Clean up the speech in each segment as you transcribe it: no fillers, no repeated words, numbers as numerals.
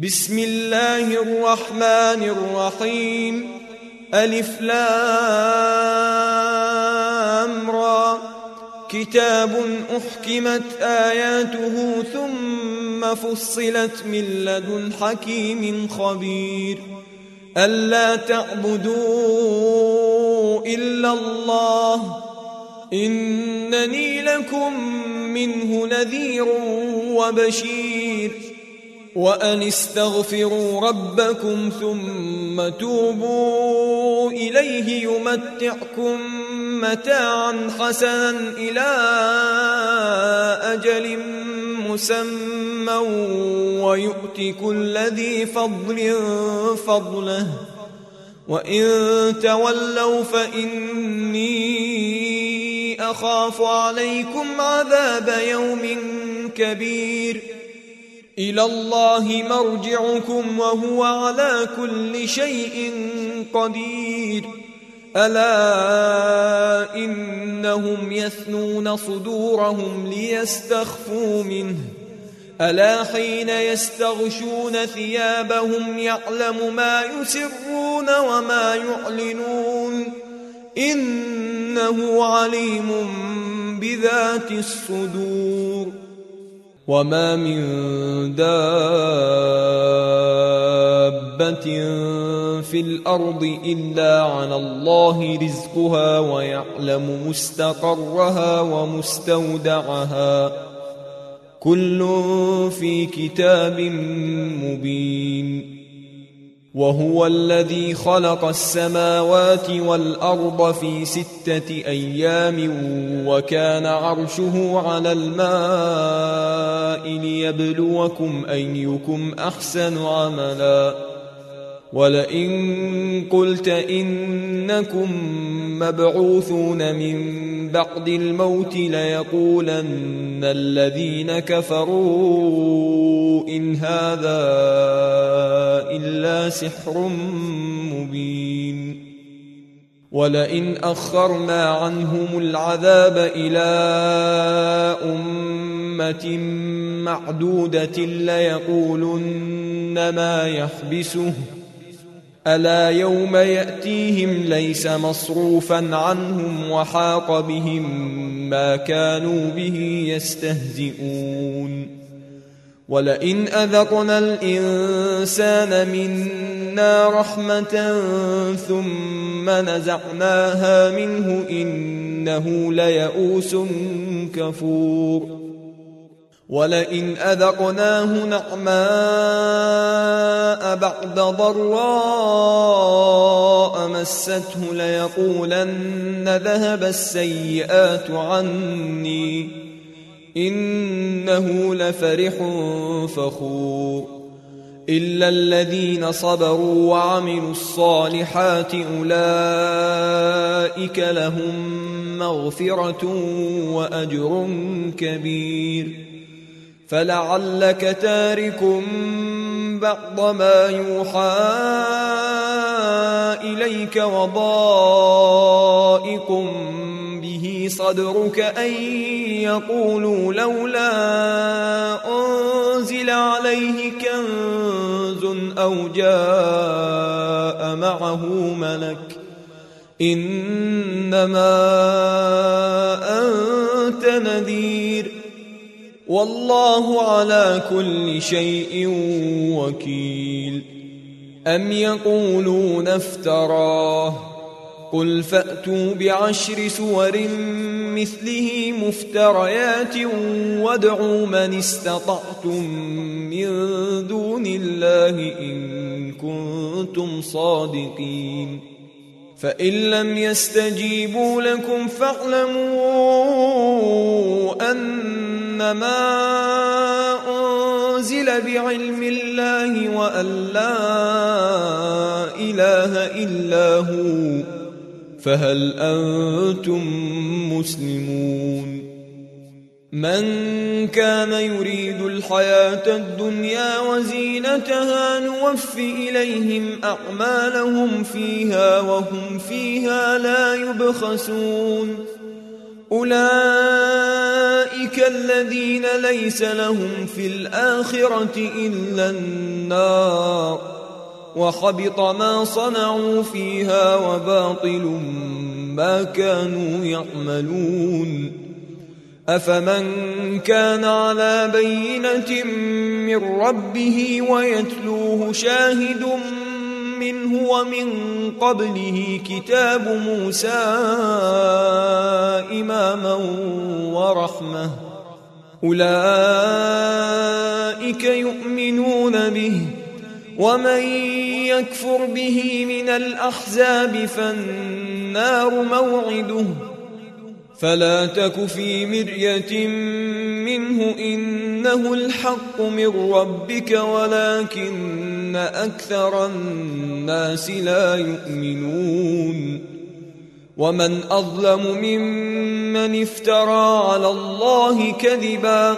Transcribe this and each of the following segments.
بسم الله الرحمن الرحيم. ألف لام را. كتاب أحكمت آياته ثم فصلت من لدن حكيم خبير. ألا تعبدوا إلا الله إنني لكم منه نذير وبشير. وأن استغفروا ربكم ثم توبوا إليه يمتعكم متاعا حسنا إلى أجل مسمى ويؤت كل ذي فضل فضله وإن تولوا فإني أخاف عليكم عذاب يوم كبير. إلى الله مرجعكم وهو على كل شيء قدير. ألا إنهم يثنون صدورهم ليستخفوا منه ألا حين يستغشون ثيابهم يعلم ما يسرون وما يعلنون إنه عليم بذات الصدور. وما من دابة في الأرض إلا على الله رزقها ويعلم مستقرها ومستودعها كل في كتاب مبين. وهو الذي خلق السماوات والأرض في 6 أيام وكان عرشه على الماء ليبلوكم أيكم أحسن عملا. ولئن قلت إنكم مبعوثون من بعد الموت ليقولن الذين كفروا إن هذا إلا سحر مبين. ولئن أخرنا عنهم العذاب إلى أمة معدودة ليقولن ما يحبسه ألا يوم يأتيهم ليس مصروفا عنهم وحاق بهم ما كانوا به يستهزئون. ولئن أذقنا الإنسان منا رحمة ثم نزعناها منه إنه ليئوس كفور. ولئن أذقناه نعماء بعد ضراء مسته ليقولن ذهب السيئات عني إنه لفرح فخور. إلا الذين صبروا وعملوا الصالحات أولئك لهم مغفرة وأجر كبير. فلعلك تارك بعض ما يوحى إليك وضائق به صدرك أن يقولوا لولا أنزل عليه كنز أو جاء معه ملك إنما أنت نذير والله على كل شيء وكيل. أم يقولون افتراه قل فأتوا ب10 سور مثله مفتريات وادعوا من استطعتم من دون الله إن كنتم صادقين. فإن لم يستجيبوا لكم فاعلموا أنما أنزل بعلم الله وأن لا إله إلا هو فهل أنتم مسلمون. من كان يريد الحياة الدنيا وزينتها نوف إليهم أعمالهم فيها وهم فيها لا يبخسون. أولئك الذين ليس لهم في الآخرة إلا النار وحبط ما صنعوا فيها وباطل ما كانوا يعملون. أفمن كان على بينة من ربه ويتلوه شاهد منه ومن قبله كتاب موسى إماما ورحمة أولئك يؤمنون به، ومن يكفر به من الأحزاب فالنار موعده، فلا تك في مرية منه إنه الحق من ربك ولكن أكثر الناس لا يؤمنون. ومن أظلم ممن افترى على الله كذبا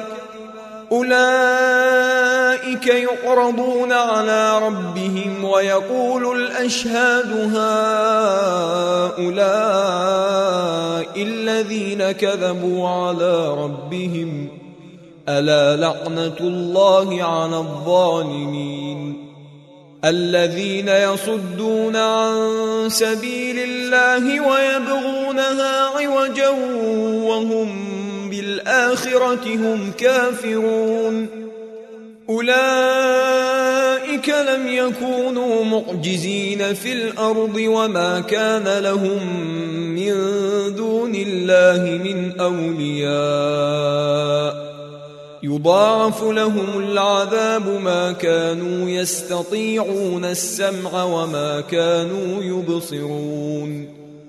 أولئك يعرضون على ربهم ويقول الأشهاد هؤلاء الذين كذبوا على ربهم ألا لعنة الله على الظالمين. الذين يصدون عن سبيل الله ويبغونها عوجا وهم بالآخرة هم كافرون أولئك لم يكونوا معجزين في الأرض وما كان لهم من دون الله من أولياء يضاعف لهم العذاب ما كانوا يستطيعون السمع وما كانوا يبصرون.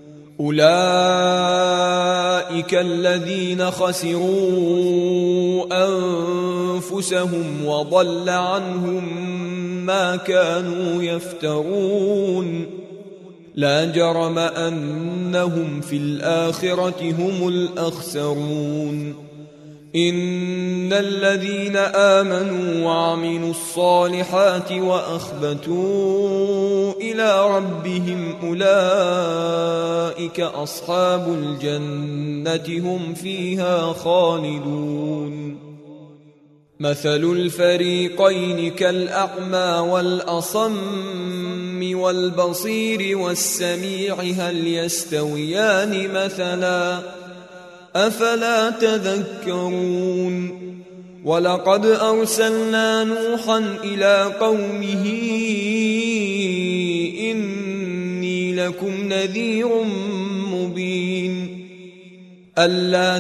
أولئك الذين خسروا أنفسهم وضل عنهم ما كانوا يفترون. لا جرم أنهم في الآخرة هم الأخسرون. إن الذين آمنوا وعملوا الصالحات وأخبتوا إلى ربهم أولئك أصحاب الجنة هم فيها خالدون. مثل الفريقين كالأعمى والأصم والبصير والسميع هل يستويان مثلا أفلا تذكرون. ولقد أرسلنا نوحا إلى قومه إني لكم نذير مبين ألا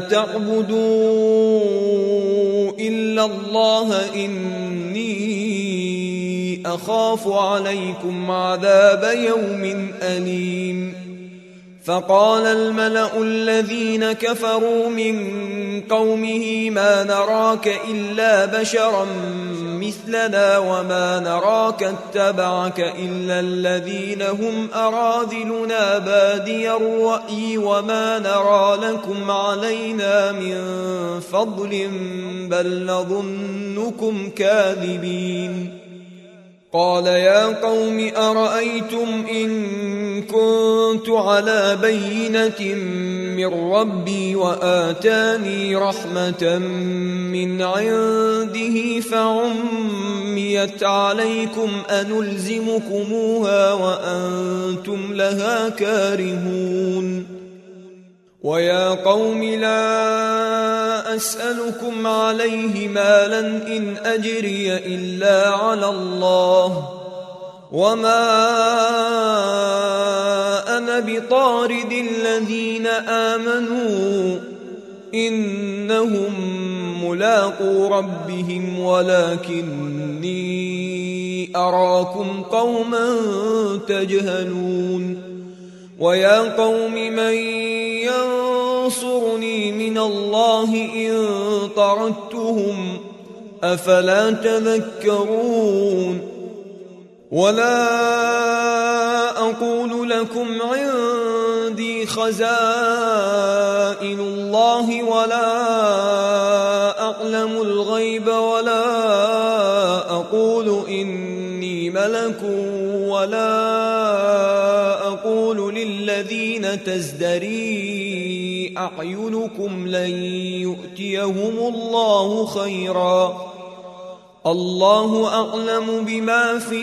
تعبدوا إلا الله إني أخاف عليكم عذاب يوم أليم. فقال الملأ الذين كفروا من قومه ما نراك إلا بشرا مثلنا وما نراك اتبعك إلا الذين هم أراذلنا بادي الرأي وما نرى لكم علينا من فضل بل نظنكم كاذبين. قال يا قوم أرأيتم إن كنت على بينة من ربي وآتاني رحمة من عنده فعميت عليكم أنلزمكموها وأنتم لها كارهون. ويا قوم لا أسألكم عليه مالا إن أجري إلا على الله وما أنا بطارد الذين آمنوا إنهم ملاقو ربهم ولكني أراكم قوما تجهلون. ويا قوم من ينصرني من الله إن طردتهم أفلا تذكرون. ولا أقول لكم عندي خزائن الله ولا أعلم الغيب ولا أقول إني إني ملك ولا أقول للذين تزدري أعينكم لن يؤتيهم الله خيرا الله أعلم بما في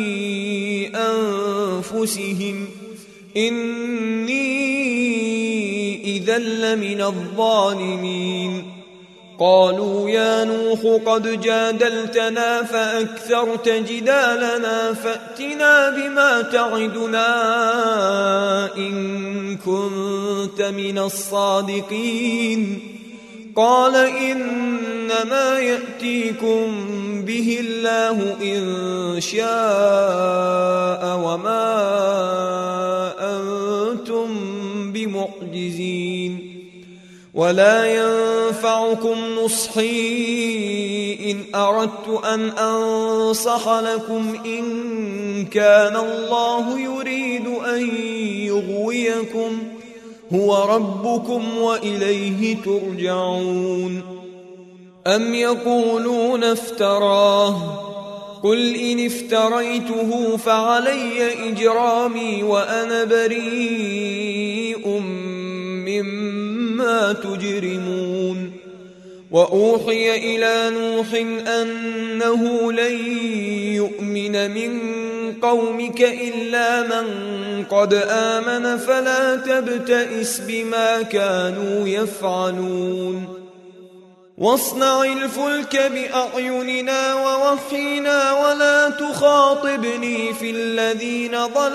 أنفسهم إني إذا لمن الظالمين قالوا يا نوح قد جادلتنا فأكثرت جدالنا فأتنا بما تعدنا إن كنت من الصادقين قال إنما يأتيكم به الله إن شاء وما أنتم بمعجزين ولا ينفعكم نصحي إن أردت أن أنصح لكم إن كان الله يريد أن يغويكم هو ربكم وإليه ترجعون أم يقولون افتراه قل إن افتريته فعلي إجرامي وأنا بريء مما تجرمون وأوحي إلى نوح أنه لن يؤمن من قومك إلا من قد آمن فلا تبتئس بما كانوا يفعلون واصنع الفلك بأعيننا ووحينا ولا تخاطبني في الذين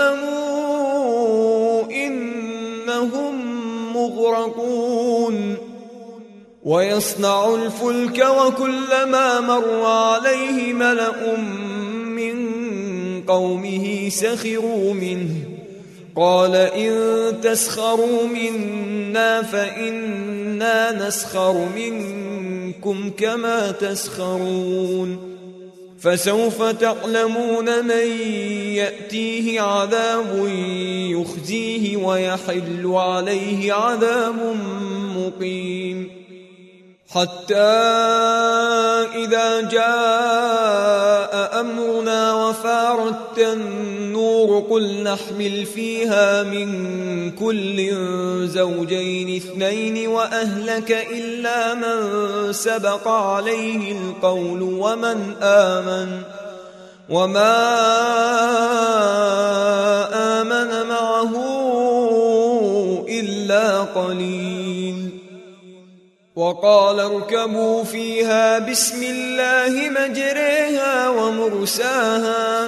ظلموا إنهم مغرقون ويصنع الفلك وكلما مر عليه ملأ من قومه سخروا منه قال إن تسخروا منا فإنا نسخر منكم كما تسخرون فسوف تعلمون من يأتيه عذاب يخزيه ويحل عليه عذاب مقيم حتى إذا جاء أمرنا وفارت النور قل نحمل فيها من كل زوجين اثنين وأهلك إلا من سبق عليه القول ومن آمن وما آمن معه إلا قليل وقال اركبوا فيها بسم الله مجريها ومرساها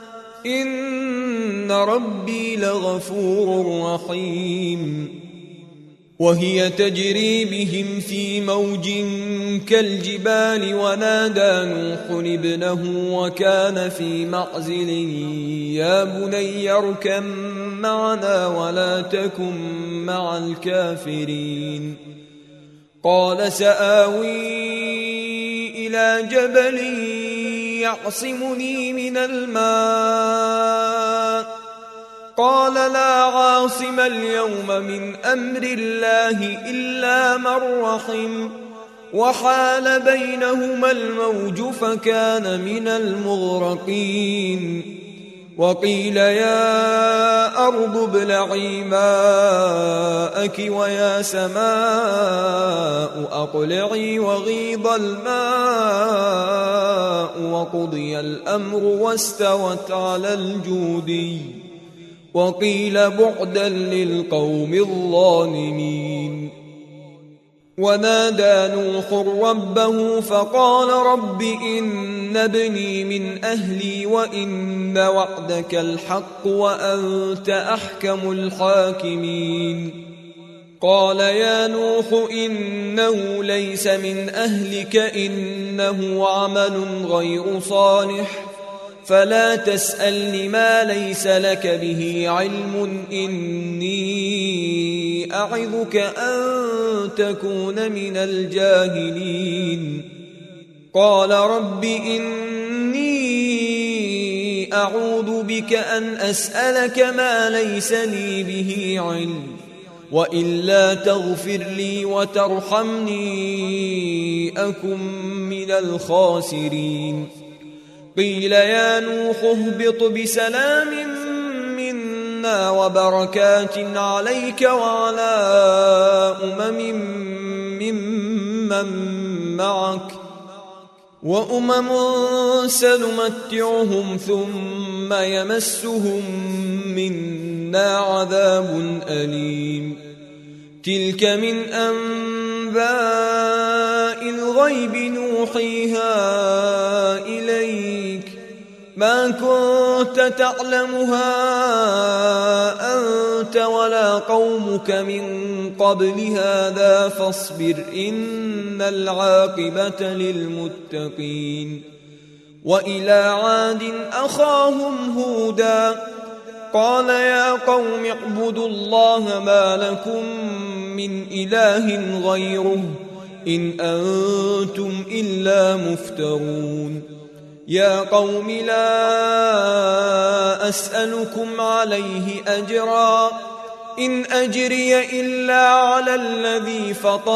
إن ربي لغفور رحيم وهي تجري بهم في موج كالجبال ونادى نوح ابنه وكان في معزل يا بني اركب معنا ولا تكن مع الكافرين قال سآوي إلى جبل يعصمني من الماء قال لا عاصم اليوم من أمر الله إلا من رحم وحال بينهما الموج فكان من المغرقين وقيل يا أرض ابلعي ماءك ويا سماء أقلعي وغيض الماء وقضي الأمر واستوت على الجودي وقيل بعدا للقوم الظالمين ونادى نوح ربه فقال رب إن ابني من أهلي وإن وعدك الحق وأنت أحكم الحاكمين قال يا نوح إنه ليس من أهلك إنه عمل غير صالح فلا تسألني ما ليس لك به علم إني أعظك أن تكون من الجاهلين قال رب إني أعوذ بك أن أسألك ما ليس لي به علم وإلا تغفر لي وترحمني أكن من الخاسرين قيل يا نوح اهبط بسلام منا وبركات عليك وعلى ممن معك وأمم سنمتعهم ثم يمسهم منا عذاب أليم تلك من أنباء الغيب نوحيها إليك ما كنت تعلمها أنت ولا قومك من قبل هذا فاصبر إن العاقبة للمتقين وإلى عاد أخاهم هودا قال يا قوم اعبدوا الله ما لكم من إله غيره إن أنتم إلا مفترون يا قوم لا أسألكم عليه أجرا إن أجري إلا على الذي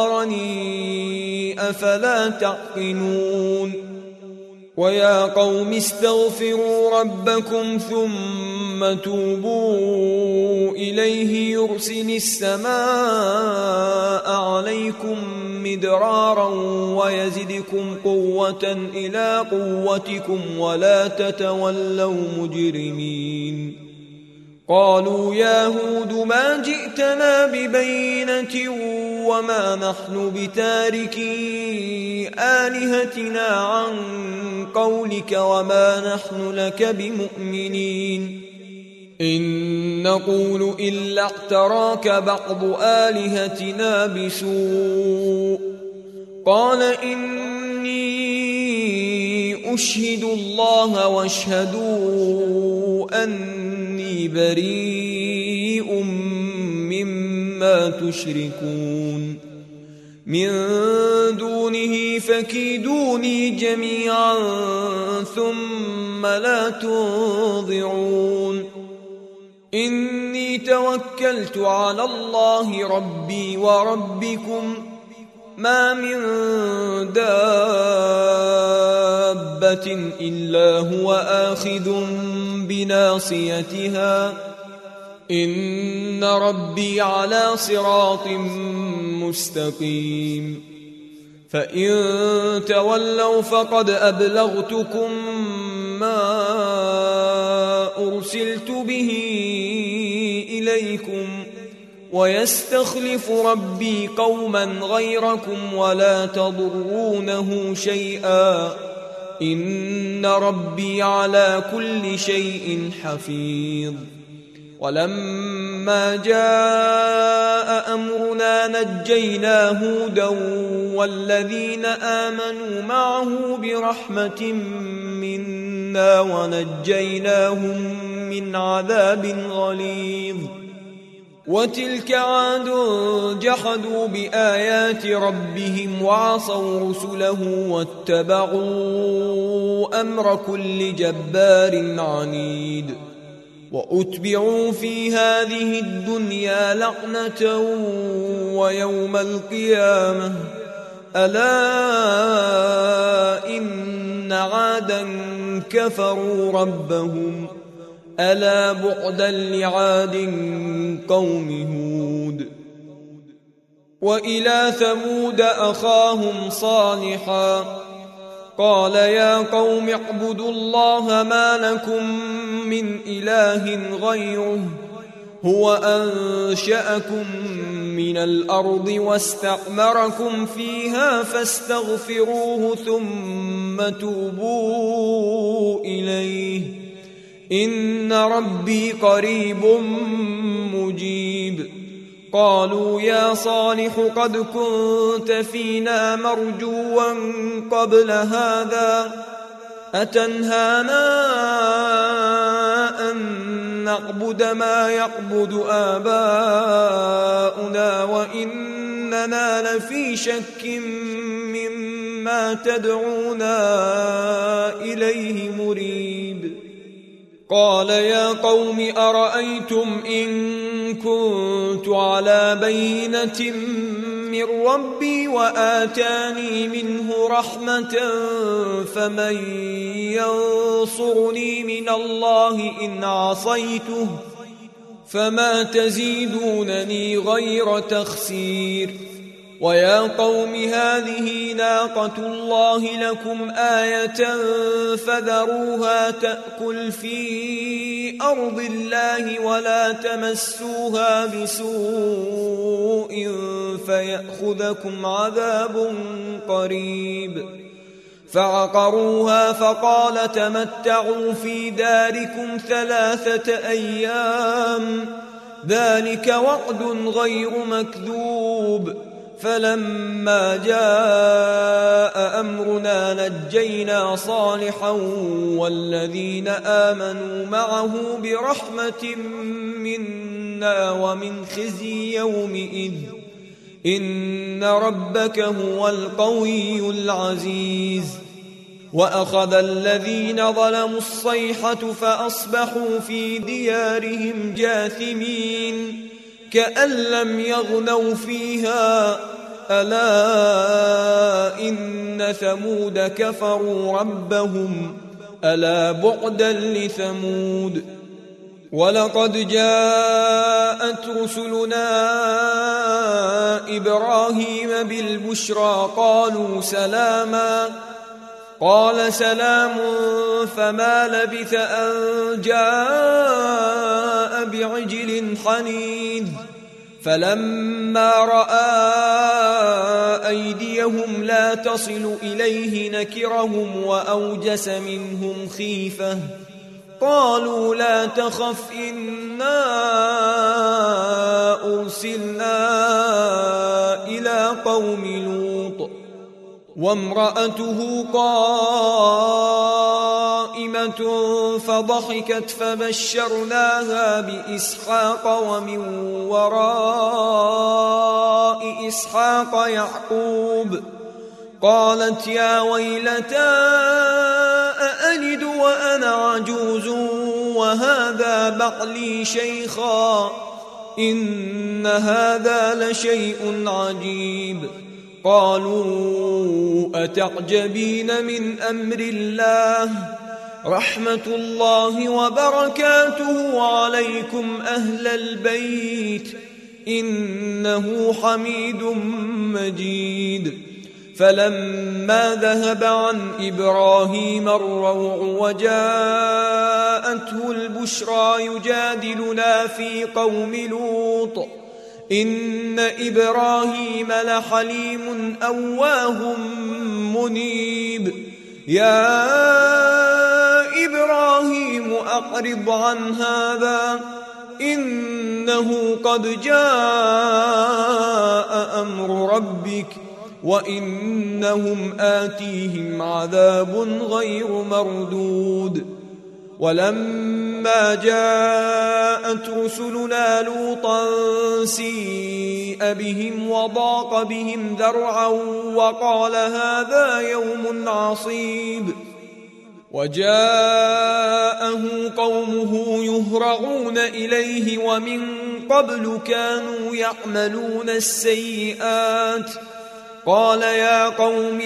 فطرني أفلا تعقلون ويا قوم استغفروا ربكم ثم توبوا إليه يرسل السماء عليكم مدرارا ويزدكم قوة إلى قوتكم ولا تتولوا مجرمين قالوا يا هود ما جئتنا ببينة وما نحن بتاركي آلهتنا عن قولك وما نحن لك بمؤمنين إن نقول إلا اعتراك بعض آلهتنا بسوء قال إني أشهد الله واشهدوا أني بريء مما تشركون من دونه فكيدوني جميعا ثم لا تنظرون إني توكلت على الله ربي وربكم ما من دابة إلا هو آخذ بناصيتها إن ربي على صراط مستقيم فإن تولوا فقد أبلغتكم ما أرسلت به إليكم ويستخلف ربي قوما غيركم ولا تضرونه شيئا إن ربي على كل شيء حفيظ ولما جاء أمرنا نجينا هودا والذين آمنوا معه برحمة منا ونجيناهم من عذاب غليظ وتلك عاد جحدوا بآيات ربهم وعصوا رسله واتبعوا أمر كل جبار عنيد وأتبعوا في هذه الدنيا لعنة ويوم القيامة ألا إن عادا كفروا ربهم ألا بعدا لعاد قوم هود وإلى ثمود أخاهم صالحا قال يا قوم اعبدوا الله ما لكم من إله غيره هو أنشأكم من الأرض واستعمركم فيها فاستغفروه ثم توبوا إليه إن ربي قريب مجيب قالوا يا صالح قد كنت فينا مرجوا قبل هذا أتنهانا أن نعبد ما يعبد آباؤنا وإننا لفي شك مما تدعونا إليه مريب قال يا قوم أرأيتم إن كنت على بينة من ربي وآتاني منه رحمة فمن ينصرني من الله إن عصيته فما تزيدونني غير تخسير ويا قوم هذه ناقة الله لكم آية فذروها تأكل في أرض الله ولا تمسوها بسوء فيأخذكم عذاب قريب فعقروها فقال تمتعوا في داركم 3 أيام ذلك وعد غير مكذوب فلما جاء أمرنا نجينا صالحا والذين آمنوا معه برحمة منا ومن خزي يومئذ إن ربك هو القوي العزيز وأخذ الذين ظلموا الصيحة فأصبحوا في ديارهم جاثمين كأن لم يغنوا فيها ألا إن ثمود كفروا ربهم ألا بعدا لثمود ولقد جاءت رسلنا إبراهيم بالبشرى قالوا سلاما قال سلام فما لبث أن جاء بعجل حنيذ فلما رأى أيديهم لا تصل إليه نكرهم وأوجس منهم خيفة قالوا لا تخف إنا أرسلنا إلى قوم لوط وامرأته قائمة فضحكت فبشرناها بإسحاق ومن وراء إسحاق يعقوب قالت يا ويلتى أألد وأنا عجوز وهذا بعلي شيخا إن هذا لشيء عجيب قالوا أتعجبين من أمر الله رحمة الله وبركاته عليكم أهل البيت إنه حميد مجيد فلما ذهب عن إبراهيم الروع وجاءته البشرى يجادلنا في قوم لوط إن إبراهيم لحليم أواه منيب يا إبراهيم أقرض عن هذا إنه قد جاء أمر ربك وإنهم آتيهم عذاب غير مردود ولما جاءت رسلنا لوطا سيء بهم وضاق بهم ذرعا وقال هذا يوم عصيب وجاءه قومه يهرعون إليه ومن قبل كانوا يعملون السيئات قال يا قوم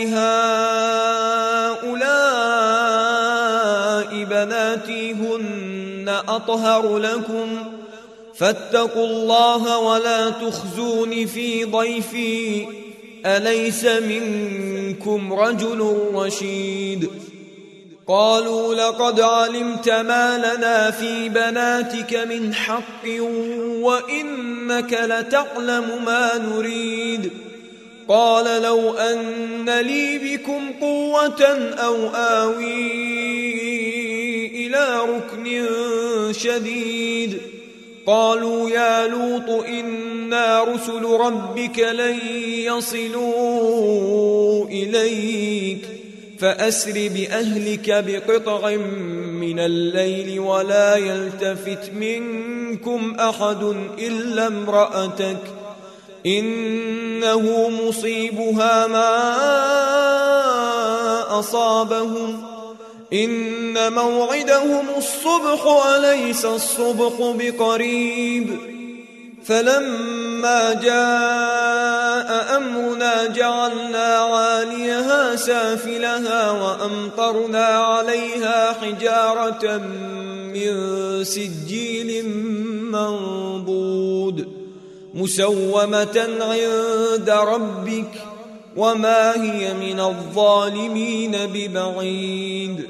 هؤلاء بناتي هن أطهر لكم فاتقوا الله ولا تخزون في ضيفي أليس منكم رجل رشيد قالوا لقد علمت ما لنا في بناتك من حق وإنك لتعلم ما نريد قال لو أن لي بكم قوة أو آوي إلى ركن شديد قالوا يا لوط إنا رسل ربك لن يصلوا إليك فأسر بأهلك بقطع من الليل ولا يلتفت منكم أحد إلا امرأتك إنه مصيبها ما أصابهم إن موعدهم الصبح أليس الصبح بقريب فلما جاء أمرنا جعلنا عاليها سافلها وأمطرنا عليها حجارة من سجيل منضود مسومة عند ربك وما هي من الظالمين ببعيد.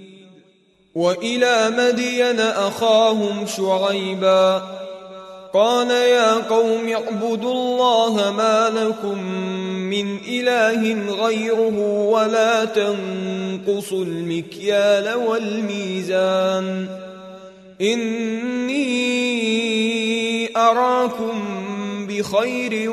وإلى مدين أخاهم شعيبا قال يا قوم اعبدوا الله ما لكم من إله غيره ولا تنقصوا المكيال والميزان إني أراكم بخير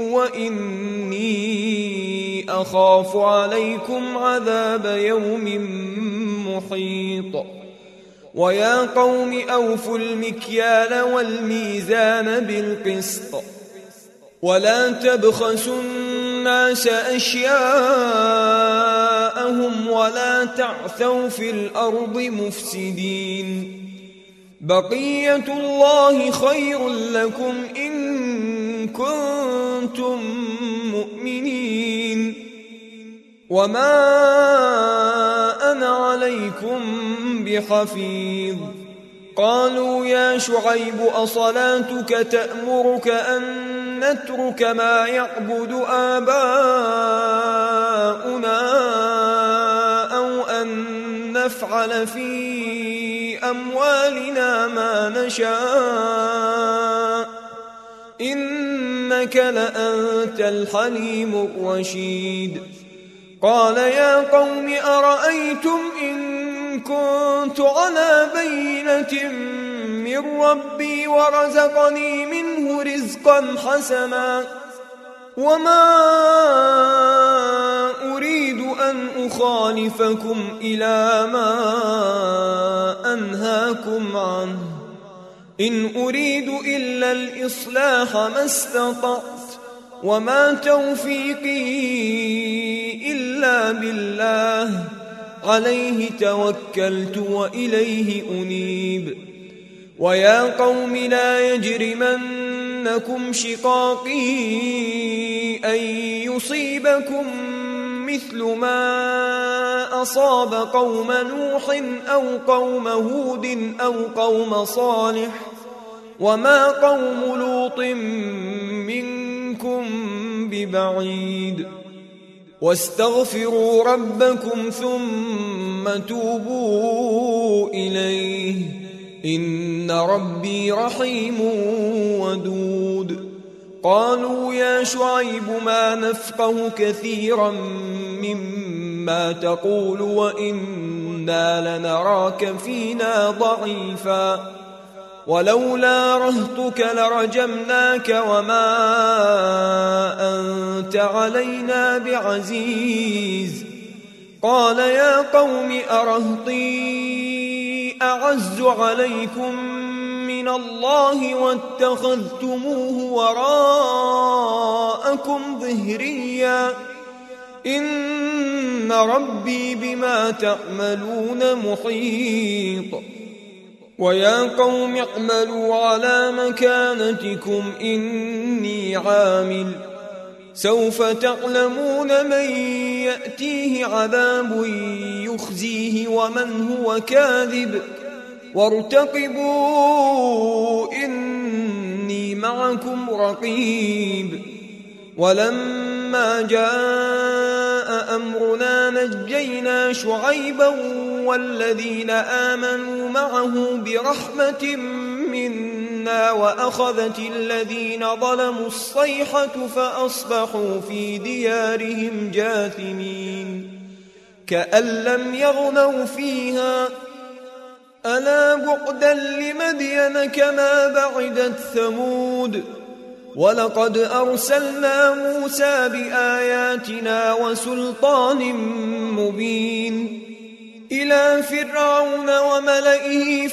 وإني أخاف عليكم عذاب يوم محيط. ويا قوم أوفوا المكيال والميزان بالقسط ولا تبخسوا الناس أشياءهم ولا تعثوا في الأرض مفسدين بقية الله خير لكم إن كنتم مؤمنين وما أنا عليكم بحفيظ. قالوا يا شعيب أصلاتك تأمرك أن نترك ما يعبد آباؤنا أو أن نفعل في أموالنا ما نشاء إنك لأنت الحليم الرشيد. قال يا قوم أرأيتم إن كنت على بينة من ربي ورزقني منه رزقا حسنا وما أريد أن أخالفكم إلى ما أنهاكم عنه إن أريد إلا الإصلاح ما استطعت وما توفيقي إلا بالله عليه توكلت وإليه أنيب. ويا قوم لا يجرمنكم شقاقي أن يصيبكم مثل ما أصاب قوم نوح أو قوم هود أو قوم صالح وما قوم لوط منكم ببعيد. واستغفروا ربكم ثم توبوا إليه إن ربي رحيم ودود. قالوا يا شعيب ما نفقه كثيرا مما تقول وإنا لنراك فينا ضعيفا ولولا رهطك لرجمناك وما أنت علينا بعزيز. قال يا قوم أرهطي أعز عليكم من الله واتخذتموه وراءكم ظهريا إن ربي بما تعملون محيط. ويا قوم اعملوا على مكانتكم إني عامل سوف تعلمون من يأتيه عذاب يخزيه ومن هو كاذب وارتقبوا إني معكم رقيب. ولما جاء أمرنا نجينا شعيبا والذين آمنوا معه برحمة منا وأخذت الذين ظلموا الصيحة فأصبحوا في ديارهم جاثمين كأن لم يغنوا فيها ألا بعدا لمدين كما بعدت ثمود. ولقد أرسلنا موسى بآياتنا وسلطان مبين إلى فرعون وملئه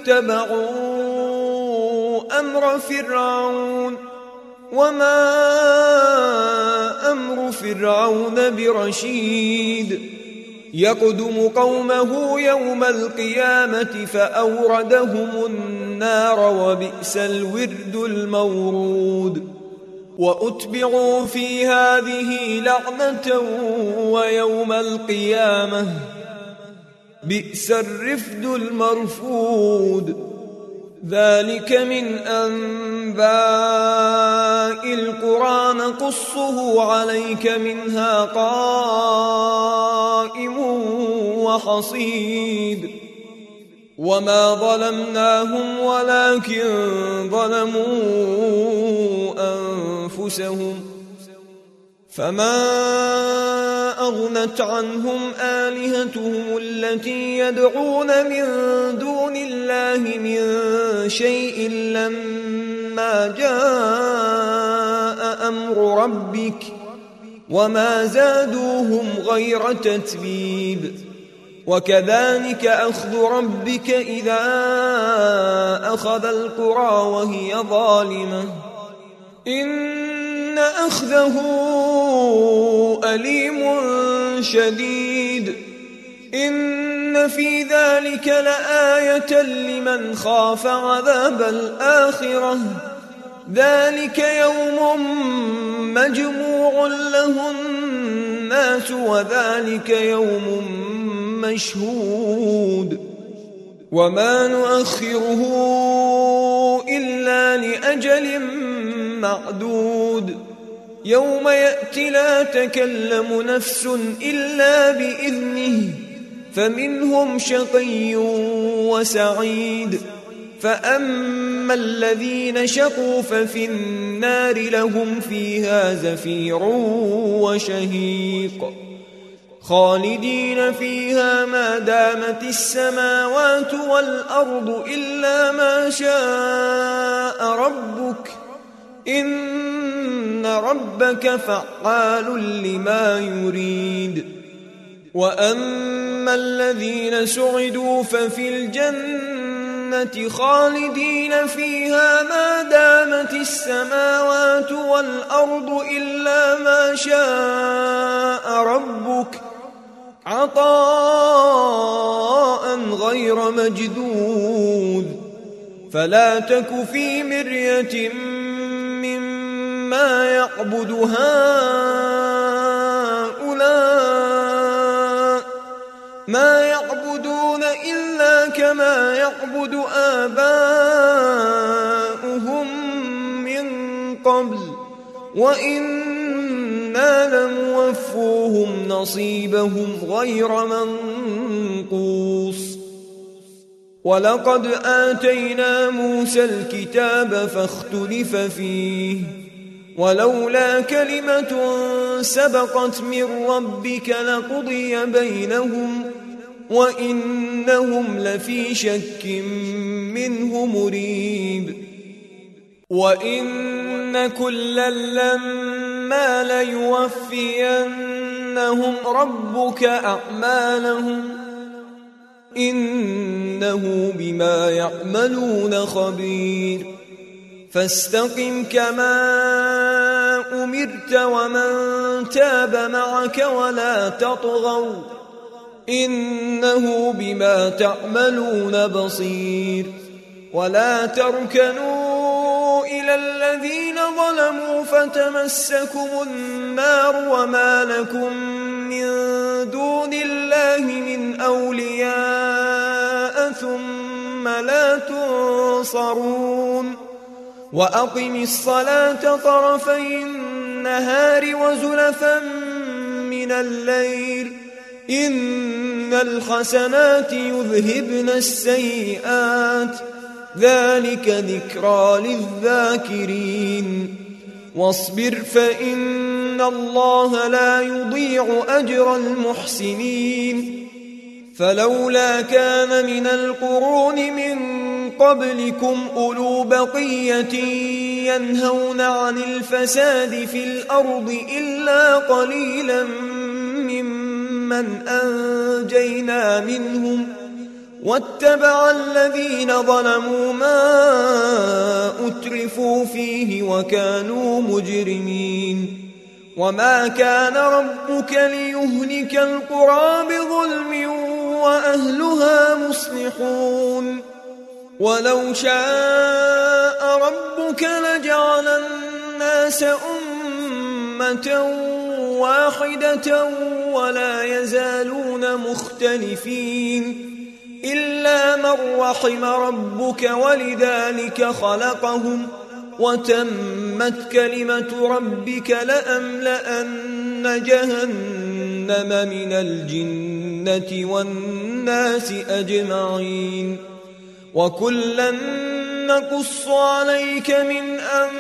فاتبعوا أمر فرعون وما أمر فرعون برشيد. يقدم قومه يوم القيامة فأوردهم النار وبئس الورد المورود وأتبعوا في هذه لعنة ويوم القيامة بئس الرفد المرفود ذلك من أنباء القرى نقصه عليك منها قائم وحصيد وما ظلمناهم ولكن ظلموا أنفسهم فما أغنت عنهم آلهتهم التي يدعون من دون الله من شيء لما جاء أمر ربك وما زادوهم غير تتبيب وكذلك أخذ ربك إذا أخذ القرى وهي ظالمة إن أخذه أليم شديد إن في ذلك لآية لمن خاف عذاب الآخرة ذلك يوم مجموع له الناس وذلك يوم مشهود وما نؤخره إلا لأجل معدود يوم يأتي لا تكلم نفس إلا بإذنه فمنهم شقي وسعيد فأما الذين شقوا ففي النار لهم فيها زفير وشهيق خالدين فيها ما دامت السماوات والأرض إلا ما شاء ربك إن ربك فعال لما يريد وأما الذين سعدوا ففي الجنة خالدين فيها ما دامت السماوات والأرض إلا ما شاء ربك عطاء غير مجدود فلا تك في مرية مما يعبد هؤلاء ما يعبدون إلا كما يعبد آباؤهم من قبل وإنا لموفوهم نصيبهم غير منقوص ولقد آتينا موسى الكتاب فاختلف فيه ولولا كلمة سبقت من ربك لقضي بينهم وإنهم لفي شك منه مريب وإن كلا لما ليوفينهم ربك أعمالهم إنه بما يعملون خبير فاستقم كما أمرت ومن تاب معك ولا تطغوا إنه بما تعملون بصير ولا تركنوا إلى الذين ظلموا فتمسكم النار وما لكم من دون الله من أولياء ثم لا تنصرون وأقم الصلاة طرفي النهار وزلفا من الليل إن الحسنات يذهبن السيئات ذلك ذكرى للذاكرين واصبر فإن الله لا يضيع أجر المحسنين فلولا كان من القرون من قبلكم أولو بقية ينهون عن الفساد في الأرض إلا قليلا ممن أنجينا منهم واتبع الذين ظلموا ما أترفوا فيه وكانوا مجرمين وما كان ربك ليهلك القرى بظلم وأهلها مصلحون ولو شاء ربك لجعل الناس أمة واحدة ولا يزالون مختلفين إلا من رحم ربك ولذلك خلقهم وتمت كلمة ربك لأملأن جهنم من الجنة والناس أجمعين وكلا نقص عليك من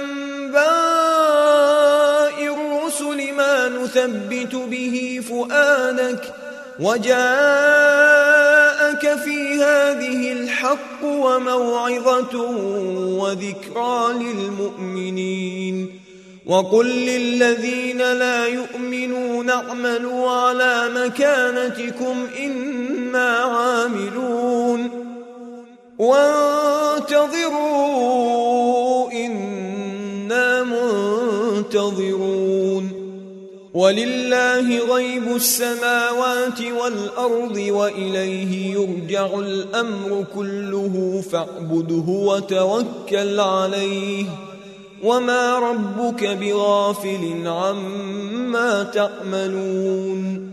أنباء الرسل ما نثبت به فؤادك وجاءك في هذه الحق وموعظة وذكرى للمؤمنين وقل للذين لا يؤمنون اعملوا على مكانتكم إنا عاملون وانتظروا إنا منتظرون ولله غيب السماوات والأرض وإليه يرجع الأمر كله فاعبده وتوكل عليه وما ربك بغافل عما تعملون